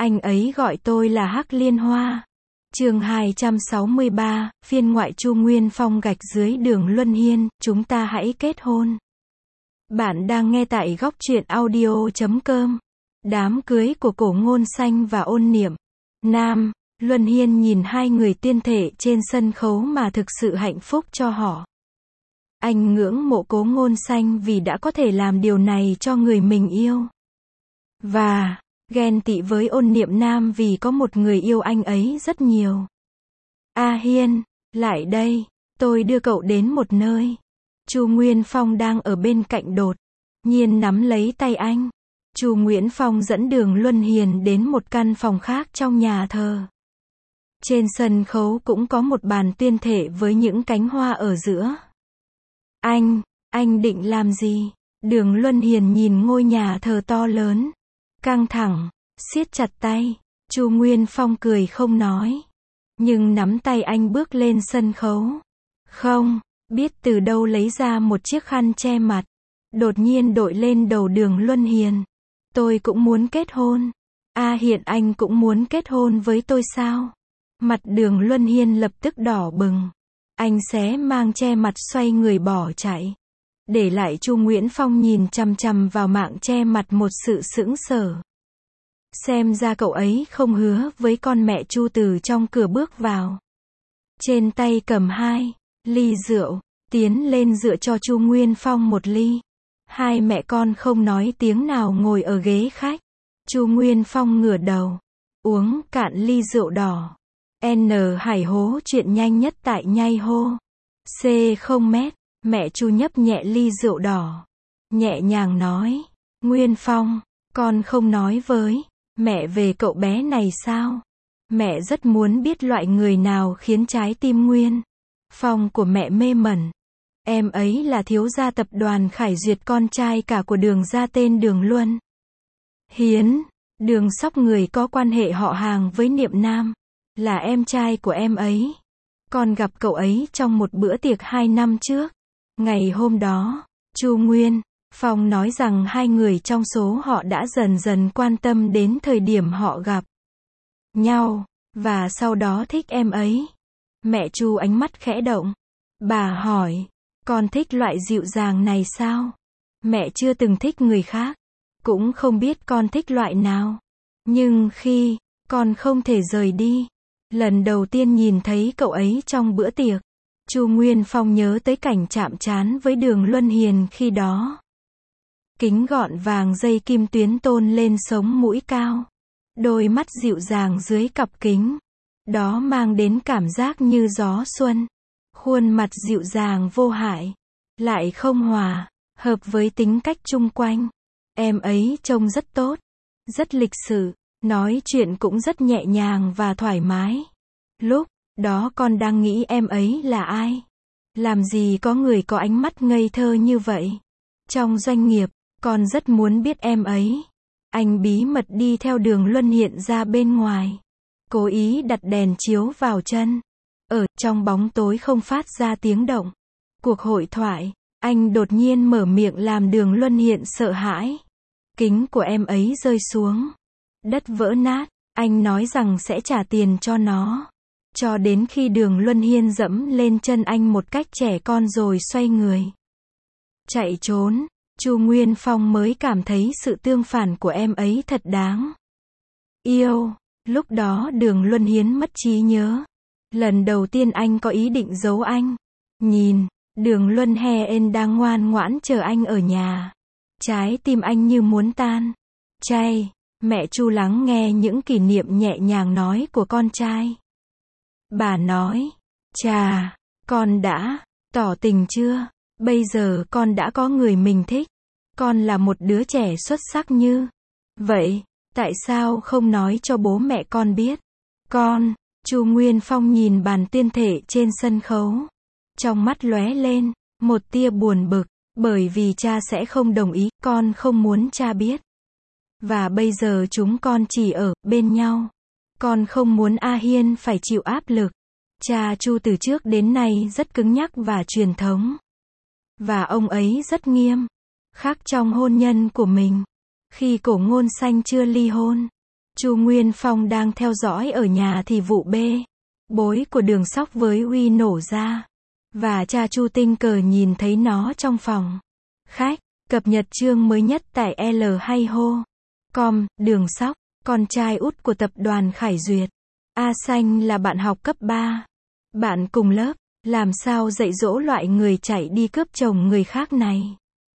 Anh ấy gọi tôi là Hắc Liên Hoa. Chương 263, phiên ngoại. Chu Nguyên Phong gạch dưới Đường Luân Hiên, chúng ta hãy kết hôn. Bạn đang nghe tại góc truyện audio.com. Đám cưới của Cổ Ngôn Xanh và Ôn Niệm. Nam, Luân Hiên nhìn hai người tiên thể trên sân khấu mà thực sự hạnh phúc cho họ. Anh ngưỡng mộ Cố Ngôn Xanh vì đã có thể làm điều này cho người mình yêu. Và ghen tị với Ôn Niệm Nam vì có một người yêu anh ấy rất nhiều. A Hiên, lại đây, tôi đưa cậu đến một nơi. Chu Nguyên Phong đang ở bên cạnh đột nhiên nắm lấy tay anh. Chu Nguyễn Phong dẫn Đường Luân Hiền đến một căn phòng khác trong nhà thờ. Trên sân khấu cũng có một bàn tuyên thể với những cánh hoa ở giữa. Anh định làm gì? Đường Luân Hiền nhìn ngôi nhà thờ to lớn, căng thẳng, siết chặt tay. Chu Nguyên Phong cười không nói, nhưng nắm tay anh bước lên sân khấu. Không biết từ đâu lấy ra một chiếc khăn che mặt, đột nhiên đội lên đầu Đường Luân Hiền. Tôi cũng muốn kết hôn. Hiện anh cũng muốn kết hôn với tôi sao? Mặt Đường Luân Hiên lập tức đỏ bừng. Anh xé mang che mặt xoay người bỏ chạy, để lại Chu Nguyễn Phong nhìn chằm chằm vào mạng che mặt một sự sững sờ. Xem ra cậu ấy không hứa với con mẹ Chu từ trong cửa bước vào. Trên tay cầm 2 ly rượu, tiến lên dựa cho Chu Nguyên Phong một ly. Hai mẹ con không nói tiếng nào ngồi ở ghế khách. Chu Nguyên Phong ngửa đầu, uống cạn ly rượu đỏ. Hải hố chuyện nhanh nhất tại nhai hô. C0 m. Mẹ Chu nhấp nhẹ ly rượu đỏ, nhẹ nhàng nói, Nguyên Phong, con không nói với mẹ về cậu bé này sao? Mẹ rất muốn biết loại người nào khiến trái tim Nguyên Phong của mẹ mê mẩn. Em ấy là thiếu gia tập đoàn Khải Duyệt, con trai cả của Đường gia tên Đường Luân Hiến. Đường Sóc người có quan hệ họ hàng với Niệm Nam, là em trai của em ấy. Con gặp cậu ấy trong một bữa tiệc 2 năm trước. Ngày hôm đó, Chu Nguyên Phong nói rằng hai người trong số họ đã dần dần quan tâm đến thời điểm họ gặp nhau, và sau đó thích em ấy. Mẹ Chu ánh mắt khẽ động. Bà hỏi, con thích loại dịu dàng này sao? Mẹ chưa từng thích người khác, cũng không biết con thích loại nào. Nhưng khi con không thể rời đi, lần đầu tiên nhìn thấy cậu ấy trong bữa tiệc, Chu Nguyên Phong nhớ tới cảnh chạm trán với Đường Luân Hiền khi đó. Kính gọn vàng dây kim tuyến tôn lên sống mũi cao, đôi mắt dịu dàng dưới cặp kính, đó mang đến cảm giác như gió xuân. Khuôn mặt dịu dàng vô hại, lại không hòa hợp với tính cách chung quanh. Em ấy trông rất tốt, rất lịch sự, nói chuyện cũng rất nhẹ nhàng và thoải mái. Lúc đó con đang nghĩ em ấy là ai? Làm gì có người có ánh mắt ngây thơ như vậy? Trong doanh nghiệp, con rất muốn biết em ấy. Anh bí mật đi theo Đường Luân hiện ra bên ngoài, cố ý đặt đèn chiếu vào chân. Ở trong bóng tối không phát ra tiếng động. Cuộc hội thoại, anh đột nhiên mở miệng làm Đường Luân Hiện sợ hãi. Kính của em ấy rơi xuống, đất vỡ nát. Anh nói rằng sẽ trả tiền cho nó, cho đến khi Đường Luân Hiên dẫm lên chân anh một cách trẻ con rồi xoay người chạy trốn. Chu Nguyên Phong mới cảm thấy sự tương phản của em ấy thật đáng yêu. Lúc đó Đường Luân Hiến mất trí nhớ. Lần đầu tiên anh có ý định giấu anh. Nhìn Đường Luân Hiên đang ngoan ngoãn chờ anh ở nhà, trái tim anh như muốn tan chảy. Mẹ Chu lắng nghe những kỷ niệm nhẹ nhàng nói của con trai. Bà nói, chà, con đã tỏ tình chưa? Bây giờ con đã có người mình thích. Con là một đứa trẻ xuất sắc như vậy, tại sao không nói cho bố mẹ con biết? Con, Chu Nguyên Phong nhìn bàn tuyên thể trên sân khấu, trong mắt lóe lên một tia buồn bực, bởi vì cha sẽ không đồng ý, con không muốn cha biết. Và bây giờ chúng con chỉ ở bên nhau. Con không muốn A Hiên phải chịu áp lực. Cha Chu từ trước đến nay rất cứng nhắc và truyền thống, và ông ấy rất nghiêm khắc trong hôn nhân của mình. Khi Cổ Ngôn Xanh chưa ly hôn, Chu Nguyên Phong đang theo dõi ở nhà thì vụ bê bối của Đường Sóc với Uy nổ ra. Và cha Chu tình cờ nhìn thấy nó trong phòng khách. Cập nhật chương mới nhất tại L hay ho.com, Đường Sóc, con trai út của tập đoàn Khải Duyệt. A Xanh là bạn học cấp 3. Bạn cùng lớp, làm sao dạy dỗ loại người chạy đi cướp chồng người khác này.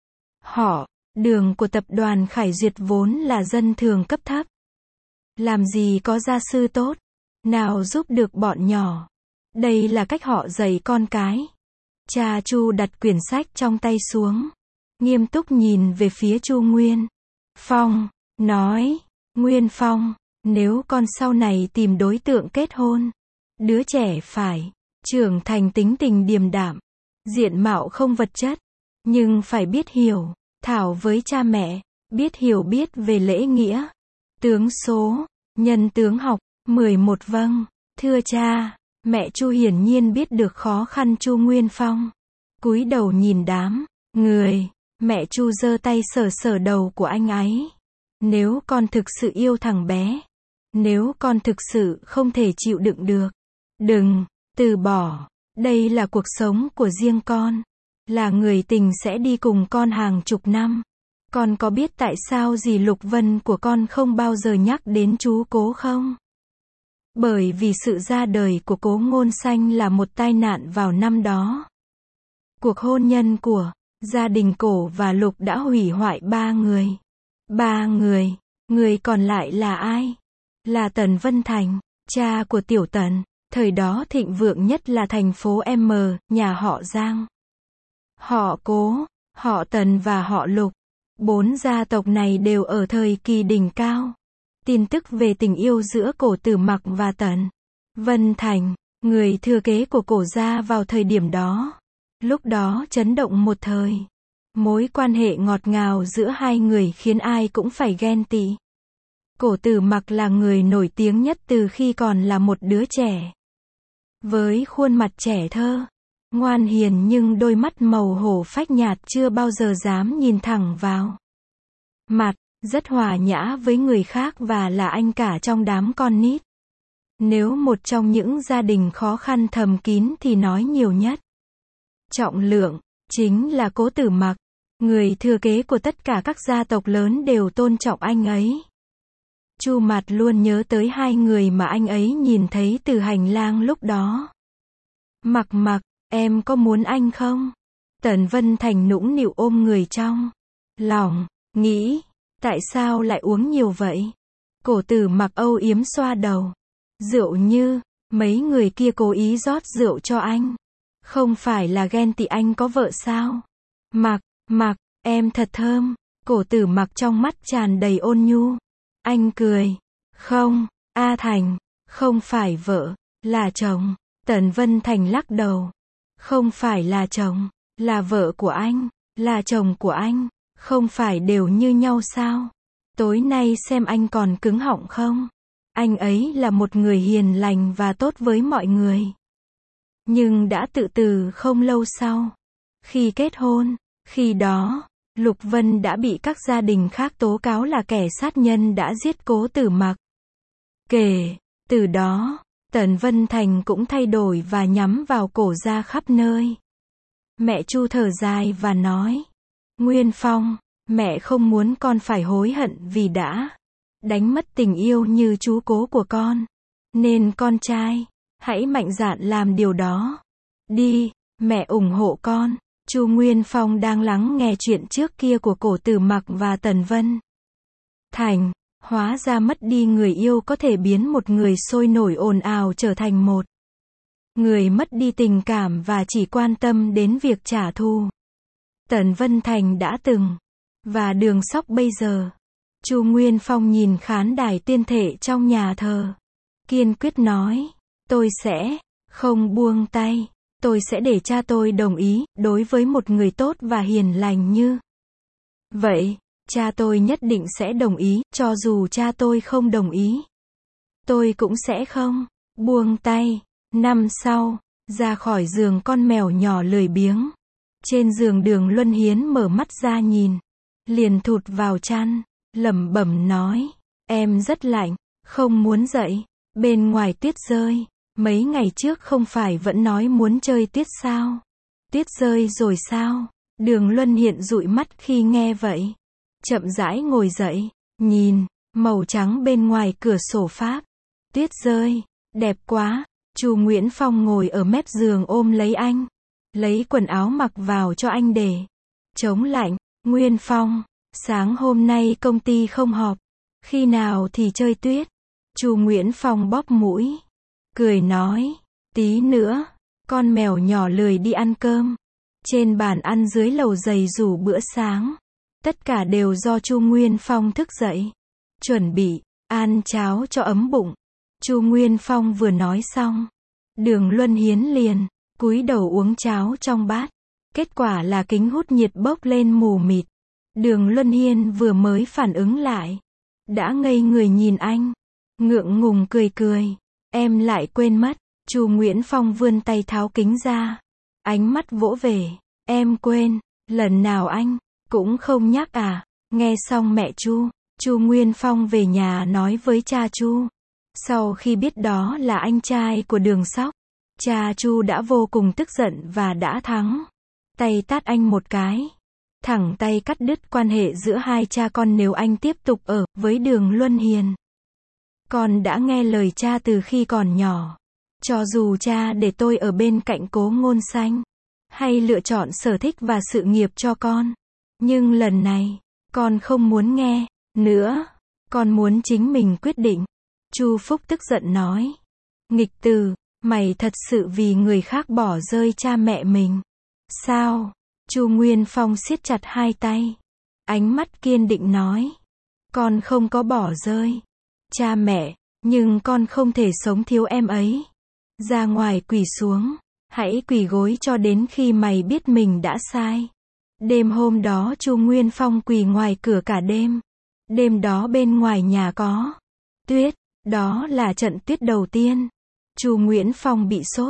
Họ, Đường của tập đoàn Khải Duyệt vốn là dân thường cấp thấp. Làm gì có gia sư tốt, nào giúp được bọn nhỏ. Đây là cách họ dạy con cái. Cha Chu đặt quyển sách trong tay xuống, nghiêm túc nhìn về phía Chu Nguyên Phong, nói, Nguyên Phong, nếu con sau này tìm đối tượng kết hôn, đứa trẻ phải trưởng thành tính tình điềm đạm, diện mạo không vật chất, nhưng phải biết hiểu, thảo với cha mẹ, biết hiểu biết về lễ nghĩa, tướng số, nhân tướng học. 11 Vâng, thưa cha. Mẹ Chu hiển nhiên biết được khó khăn Chu Nguyên Phong. Cúi đầu nhìn đám người. Mẹ Chu giơ tay sờ sờ đầu của anh ấy. Nếu con thực sự yêu thằng bé, nếu con thực sự không thể chịu đựng được, đừng từ bỏ. Đây là cuộc sống của riêng con. Là người tình sẽ đi cùng con hàng chục năm. Con có biết tại sao dì Lục Vân của con không bao giờ nhắc đến chú Cố không? Bởi vì sự ra đời của Cố Ngôn Xanh là một tai nạn vào năm đó. Cuộc hôn nhân của gia đình Cổ và Lục đã hủy hoại 3 người. 3 người. Người còn lại là ai? Là Tần Vân Thành, cha của Tiểu Tần. Thời đó thịnh vượng nhất là thành phố M, nhà họ Giang, họ Cố, họ Tần và họ Lục. 4 gia tộc này đều ở thời kỳ đỉnh cao. Tin tức về tình yêu giữa Cổ Tử Mặc và Tần Vân Thành, người thừa kế của Cổ gia vào thời điểm đó, lúc đó chấn động một thời. Mối quan hệ ngọt ngào giữa hai người khiến ai cũng phải ghen tị. Cổ Tử Mặc là người nổi tiếng nhất từ khi còn là một đứa trẻ. Với khuôn mặt trẻ thơ, ngoan hiền nhưng đôi mắt màu hổ phách nhạt chưa bao giờ dám nhìn thẳng vào mặt, rất hòa nhã với người khác và là anh cả trong đám con nít. Nếu một trong những gia đình khó khăn thầm kín thì nói nhiều nhất. Trọng lượng, chính là Cố Tử Mặc, người thừa kế của tất cả các gia tộc lớn đều tôn trọng anh ấy. Chu Mạt luôn nhớ tới hai người mà anh ấy nhìn thấy từ hành lang lúc đó. Mặc Mặc, em có muốn anh không? Tần Vân Thành nũng nịu ôm người trong lòng, nghĩ, tại sao lại uống nhiều vậy? Cổ Tử Mặc âu yếm xoa đầu. Rượu như, mấy người kia cố ý rót rượu cho anh. Không phải là ghen tị anh có vợ sao? Mặc, em thật thơm. Cổ Tử Mặc trong mắt tràn đầy ôn nhu. Anh cười. Không, A Thành, không phải vợ, là chồng. Tần Vân Thành lắc đầu. Không phải là chồng, là vợ của anh, là chồng của anh, không phải đều như nhau sao? Tối nay xem anh còn cứng họng không? Anh ấy là một người hiền lành và tốt với mọi người. Nhưng đã tự tử không lâu sau. Khi kết hôn, khi đó, Lục Vân đã bị các gia đình khác tố cáo là kẻ sát nhân đã giết Cố Tử Mặc. Kể từ đó, Tần Vân Thành cũng thay đổi và nhắm vào Cổ gia khắp nơi. Mẹ Chu thở dài và nói, Nguyên Phong, mẹ không muốn con phải hối hận vì đã đánh mất tình yêu như chú Cố của con. Nên con trai, hãy mạnh dạn làm điều đó. Đi, mẹ ủng hộ con. Chu Nguyên Phong đang lắng nghe chuyện trước kia của Cổ Tử Mặc và Tần Vân Thành. Hóa ra mất đi người yêu có thể biến một người sôi nổi ồn ào trở thành một người mất đi tình cảm và chỉ quan tâm đến việc trả thù. Tần Vân Thành đã từng, và Đường Sóc bây giờ. Chu Nguyên Phong nhìn khán đài tuyên thệ trong nhà thờ, kiên quyết nói, tôi sẽ không buông tay. Tôi sẽ để cha tôi đồng ý, đối với một người tốt và hiền lành như vậy. Cha tôi nhất định sẽ đồng ý, cho dù cha tôi không đồng ý. Tôi cũng sẽ không buông tay. Năm sau, ra khỏi giường con mèo nhỏ lười biếng. Trên giường Đường Luân Hiến mở mắt ra nhìn, liền thụt vào chăn, lẩm bẩm nói, Em rất lạnh, không muốn dậy. Bên ngoài tuyết rơi. Mấy ngày trước không phải vẫn nói muốn chơi tuyết sao? Tuyết rơi rồi sao? Đường Luân Hiện dụi mắt khi nghe vậy. Chậm rãi ngồi dậy, nhìn, màu trắng bên ngoài cửa sổ Pháp. Tuyết rơi, đẹp quá. Chu Nguyễn Phong ngồi ở mép giường ôm lấy anh. Lấy quần áo mặc vào cho anh để chống lạnh. Nguyên Phong, sáng hôm nay công ty không họp. Khi nào thì chơi tuyết? Chu Nguyễn Phong bóp mũi. Cười nói, tí nữa, con mèo nhỏ lười đi ăn cơm. Trên bàn ăn dưới lầu giày rủ bữa sáng. Tất cả đều do Chu Nguyên Phong thức dậy. Chuẩn bị, ăn cháo cho ấm bụng. Chu Nguyên Phong vừa nói xong. Đường Luân Hiến liền, cúi đầu uống cháo trong bát. Kết quả là kính hút nhiệt bốc lên mù mịt. Đường Luân Hiên vừa mới phản ứng lại. Đã ngây người nhìn anh. Ngượng ngùng cười cười. Em lại quên mất. Chu Nguyễn Phong vươn tay tháo kính ra. Ánh mắt vỗ về. Em quên. Lần nào anh cũng không nhắc à? Nghe xong mẹ Chu Nguyên Phong về nhà nói với cha Chu. Sau khi biết đó là anh trai của Đường Sóc, cha Chu đã vô cùng tức giận và đã thắng tay tát anh một cái. Thẳng tay cắt đứt quan hệ giữa hai cha con nếu anh tiếp tục ở với Đường Luân Hiền. Con đã nghe lời cha từ khi còn nhỏ. Cho dù cha để tôi ở bên cạnh Cố Ngôn Xanh, hay lựa chọn sở thích và sự nghiệp cho con. Nhưng lần này, con không muốn nghe nữa. Con muốn chính mình quyết định. Chu Phúc tức giận nói. Nghịch tử, mày thật sự vì người khác bỏ rơi cha mẹ mình. Sao? Chu Nguyên Phong siết chặt hai tay. Ánh mắt kiên định nói. Con không có bỏ rơi cha mẹ, nhưng con không thể sống thiếu em ấy. Ra ngoài quỳ xuống. Hãy quỳ gối cho đến khi mày biết mình đã sai. Đêm hôm đó Chu Nguyên Phong quỳ ngoài cửa cả đêm. Đêm đó bên ngoài nhà có tuyết. Đó là trận tuyết đầu tiên. Chu Nguyễn Phong bị sốt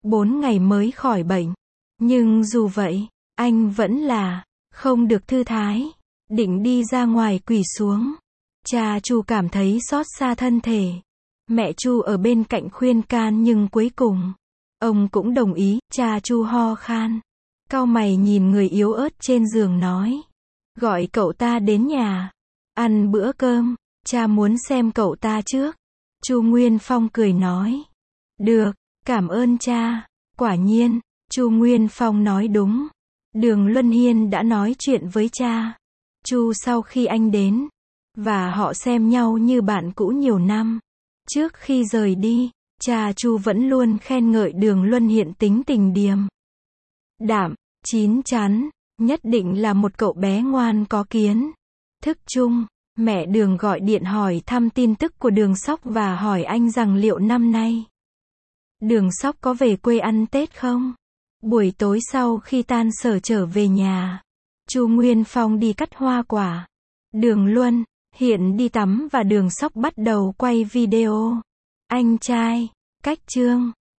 4 ngày mới khỏi bệnh. Nhưng dù vậy, anh vẫn là không được thư thái. Định đi ra ngoài quỳ xuống. Cha Chu cảm thấy xót xa thân thể. Mẹ Chu ở bên cạnh khuyên can nhưng cuối cùng ông cũng đồng ý. Cha Chu ho khan, cau mày nhìn người yếu ớt trên giường nói. Gọi cậu ta đến nhà. Ăn bữa cơm. Cha muốn xem cậu ta trước. Chu Nguyên Phong cười nói. Được, cảm ơn cha. Quả nhiên, Chu Nguyên Phong nói đúng. Đường Luân Hiên đã nói chuyện với cha Chu sau khi anh đến. Và họ xem nhau như bạn cũ nhiều năm. Trước khi rời đi, cha Chu vẫn luôn khen ngợi Đường Luân Hiện tính tình điềm đạm, chín chắn, nhất định là một cậu bé ngoan có kiến thức chung. Mẹ Đường gọi điện hỏi thăm tin tức của Đường Sóc và hỏi anh rằng liệu năm nay Đường Sóc có về quê ăn Tết không? Buổi tối sau khi tan sở trở về nhà, Chu Nguyên Phong đi cắt hoa quả. Đường Luân Hiện đi tắm và Đường Sóc bắt đầu quay video. Anh trai, cách Trương